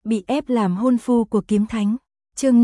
Bị ép làm hôn phu của kiếm thánh. Chương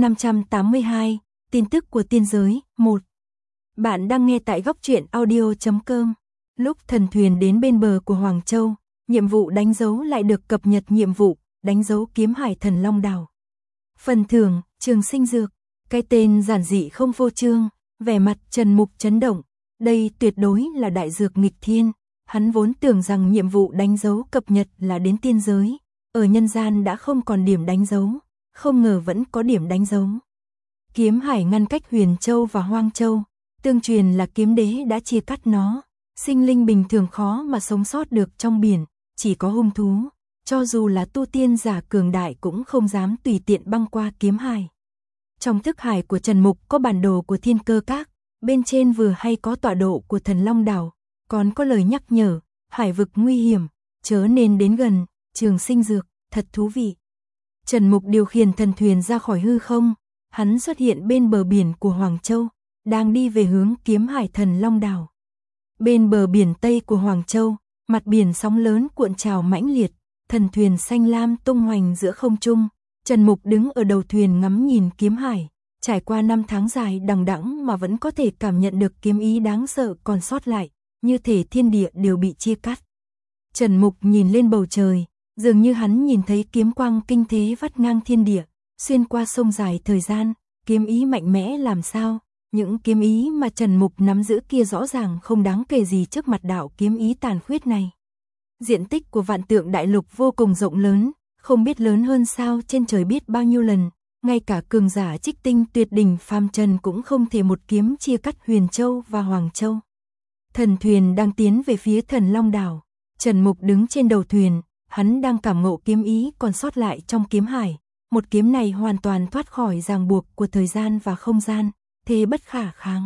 582, tin tức của tiên giới, 1. Bạn đang nghe tại góc truyện audio.com. Lúc thần thuyền đến bên bờ của Hoàng Châu, nhiệm vụ đánh dấu lại được cập nhật. Nhiệm vụ đánh dấu kiếm hải thần Long Đảo. Phần thưởng, trường sinh dược. Cái tên giản dị không phô trương, vẻ mặt Trần Mục chấn động. Đây tuyệt đối là đại dược nghịch thiên. Hắn vốn tưởng rằng nhiệm vụ đánh dấu cập nhật là đến tiên giới. Ở nhân gian đã không còn điểm đánh dấu, không ngờ vẫn có điểm đánh dấu. Kiếm hải ngăn cách Huyền Châu và Hoang Châu, tương truyền là kiếm đế đã chia cắt nó. Sinh linh bình thường khó mà sống sót được trong biển, chỉ có hung thú, cho dù là tu tiên giả cường đại cũng không dám tùy tiện băng qua kiếm hải. Trong thức hải của Trần Mục có bản đồ của Thiên Cơ Các, bên trên vừa hay có tọa độ của thần Long Đảo, còn có lời nhắc nhở, hải vực nguy hiểm, chớ nên đến gần. Trường sinh dược, thật thú vị. Trần Mục điều khiển thần thuyền ra khỏi hư không, hắn xuất hiện bên bờ biển của Hoàng Châu, đang đi về hướng kiếm hải thần Long Đảo. Bên bờ biển Tây của Hoàng Châu, mặt biển sóng lớn cuộn trào mãnh liệt, thần thuyền xanh lam tung hoành giữa không trung. Trần Mục đứng ở đầu thuyền ngắm nhìn kiếm hải, trải qua 5 tháng dài đằng đẵng mà vẫn có thể cảm nhận được kiếm ý đáng sợ còn sót lại, như thể thiên địa đều bị chia cắt. Trần Mục nhìn lên bầu trời, dường như hắn nhìn thấy kiếm quang kinh thế vắt ngang thiên địa, xuyên qua sông dài thời gian, kiếm ý mạnh mẽ làm sao, những kiếm ý mà Trần Mục nắm giữ kia rõ ràng không đáng kể gì trước mặt đạo kiếm ý tàn khuyết này. Diện tích của Vạn Tượng Đại Lục vô cùng rộng lớn, không biết lớn hơn sao trên trời biết bao nhiêu lần, ngay cả cường giả Trích Tinh tuyệt đỉnh phàm trần cũng không thể một kiếm chia cắt Huyền Châu và Hoàng Châu. Thần thuyền đang tiến về phía thần Long Đảo, Trần Mục đứng trên đầu thuyền, hắn đang cảm ngộ kiếm ý còn sót lại trong kiếm hải. Một kiếm này hoàn toàn thoát khỏi ràng buộc của thời gian và không gian, thế bất khả kháng.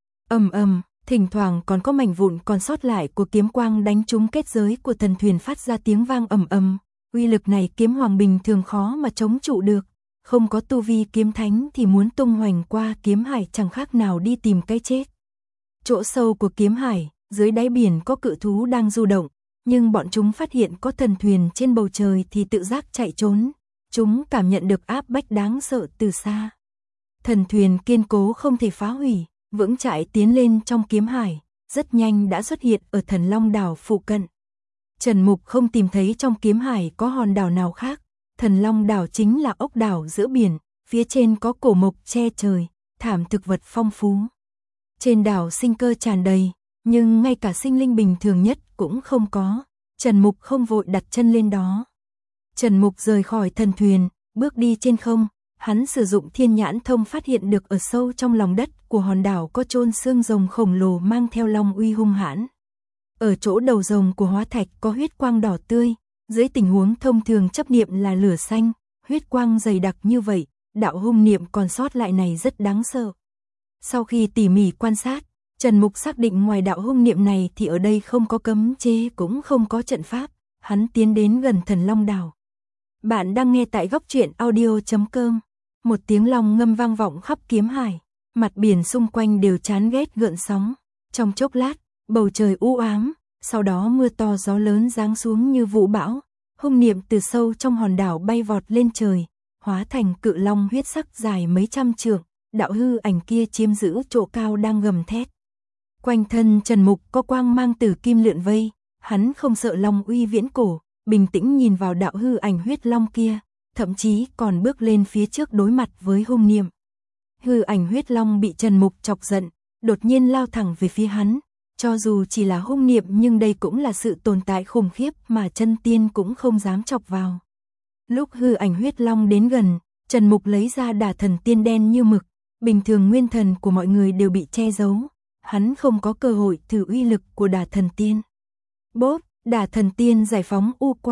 Ầm ầm, thỉnh thoảng còn có mảnh vụn còn sót lại của kiếm quang đánh trúng kết giới của thần thuyền phát ra tiếng vang ầm ầm. Uy lực này kiếm hoàng bình thường khó mà chống trụ được, không có tu vi kiếm thánh thì muốn tung hoành qua kiếm hải chẳng khác nào đi tìm cái chết. Chỗ sâu của kiếm hải, dưới đáy biển có cự thú đang du động, nhưng bọn chúng phát hiện có thần thuyền trên bầu trời thì tự giác chạy trốn. Chúng cảm nhận được áp bách đáng sợ từ xa. Thần thuyền kiên cố không thể phá hủy, vững chãi tiến lên trong kiếm hải, rất nhanh đã xuất hiện ở thần Long Đảo phụ cận. Trần Mục không tìm thấy trong kiếm hải có hòn đảo nào khác, thần Long Đảo chính là ốc đảo giữa biển, phía trên có cổ mộc che trời, thảm thực vật phong phú. Trên đảo sinh cơ tràn đầy, nhưng ngay cả sinh linh bình thường nhất cũng không có. Trần Mục không vội đặt chân lên đó. Trần Mục rời khỏi thần thuyền, bước đi trên không, hắn sử dụng thiên nhãn thông phát hiện được ở sâu trong lòng đất của hòn đảo có chôn xương rồng khổng lồ mang theo long uy hung hãn. Ở chỗ đầu rồng của hóa thạch có huyết quang đỏ tươi, dưới tình huống thông thường chấp niệm là lửa xanh, huyết quang dày đặc như vậy, đạo hung niệm còn sót lại này rất đáng sợ. Sau khi tỉ mỉ quan sát, Trần Mục xác định ngoài đạo hung niệm này thì ở đây không có cấm chế cũng không có trận pháp, hắn tiến đến gần thần Long Đảo. Bạn đang nghe tại góc truyện audio.com. Một tiếng long ngâm vang vọng khắp kiếm hải, mặt biển xung quanh đều chán ghét gợn sóng. Trong chốc lát, bầu trời u ám, sau đó mưa to gió lớn giáng xuống như vũ bão. Hung niệm từ sâu trong hòn đảo bay vọt lên trời, hóa thành cự long huyết sắc dài mấy trăm trượng, đạo hư ảnh kia chiếm giữ chỗ cao đang gầm thét. Quanh thân Trần Mục có quang mang tử kim lượn vây, hắn không sợ long uy viễn cổ, bình tĩnh nhìn vào đạo hư ảnh huyết long kia, thậm chí còn bước lên phía trước đối mặt với hung niệm. Hư ảnh huyết long bị Trần Mục chọc giận, đột nhiên lao thẳng về phía hắn, cho dù chỉ là hung niệm nhưng đây cũng là sự tồn tại khủng khiếp mà chân tiên cũng không dám chọc vào. Lúc hư ảnh huyết long đến gần, Trần Mục lấy ra đả thần tiên đen như mực, bình thường nguyên thần của mọi người đều bị che giấu, hắn không có cơ hội thử uy lực của đả thần tiên. Bốp, đả thần tiên giải phóng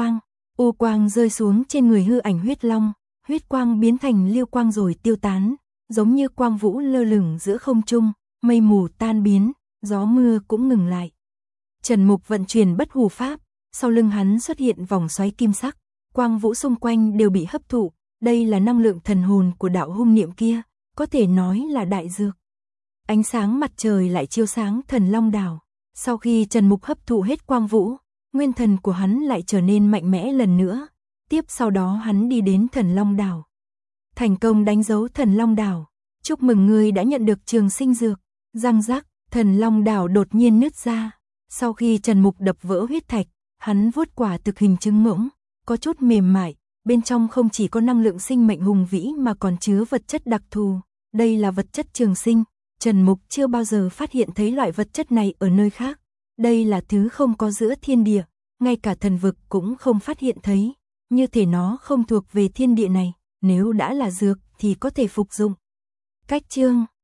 u quang rơi xuống trên người hư ảnh huyết long, huyết quang biến thành liêu quang rồi tiêu tán, giống như quang vũ lơ lửng giữa không trung, mây mù tan biến, gió mưa cũng ngừng lại. Trần Mục vận chuyển bất hủ pháp, sau lưng hắn xuất hiện vòng xoáy kim sắc, quang vũ xung quanh đều bị hấp thụ, đây là năng lượng thần hồn của đạo hung niệm kia, có thể nói là đại dược. Ánh sáng mặt trời lại chiếu sáng thần Long Đảo, sau khi Trần Mục hấp thụ hết quang vũ, nguyên thần của hắn lại trở nên mạnh mẽ lần nữa, Tiếp sau đó hắn đi đến Thần Long Đảo. Thành công đánh dấu Thần Long Đảo. Chúc mừng ngươi đã nhận được trường sinh dược. Răng rắc, Thần Long Đảo đột nhiên nứt ra. Sau khi Trần Mục đập vỡ huyết thạch, hắn vuốt quả thực hình trứng ngỗng, có chút mềm mại, bên trong không chỉ có năng lượng sinh mệnh hùng vĩ mà còn chứa vật chất đặc thù. Đây là vật chất trường sinh, Trần Mục chưa bao giờ phát hiện thấy loại vật chất này ở nơi khác. Đây là thứ không có giữa thiên địa, ngay cả thần vực cũng không phát hiện thấy, như thể nó không thuộc về thiên địa này, nếu đã là dược thì có thể phục dụng. Cách chương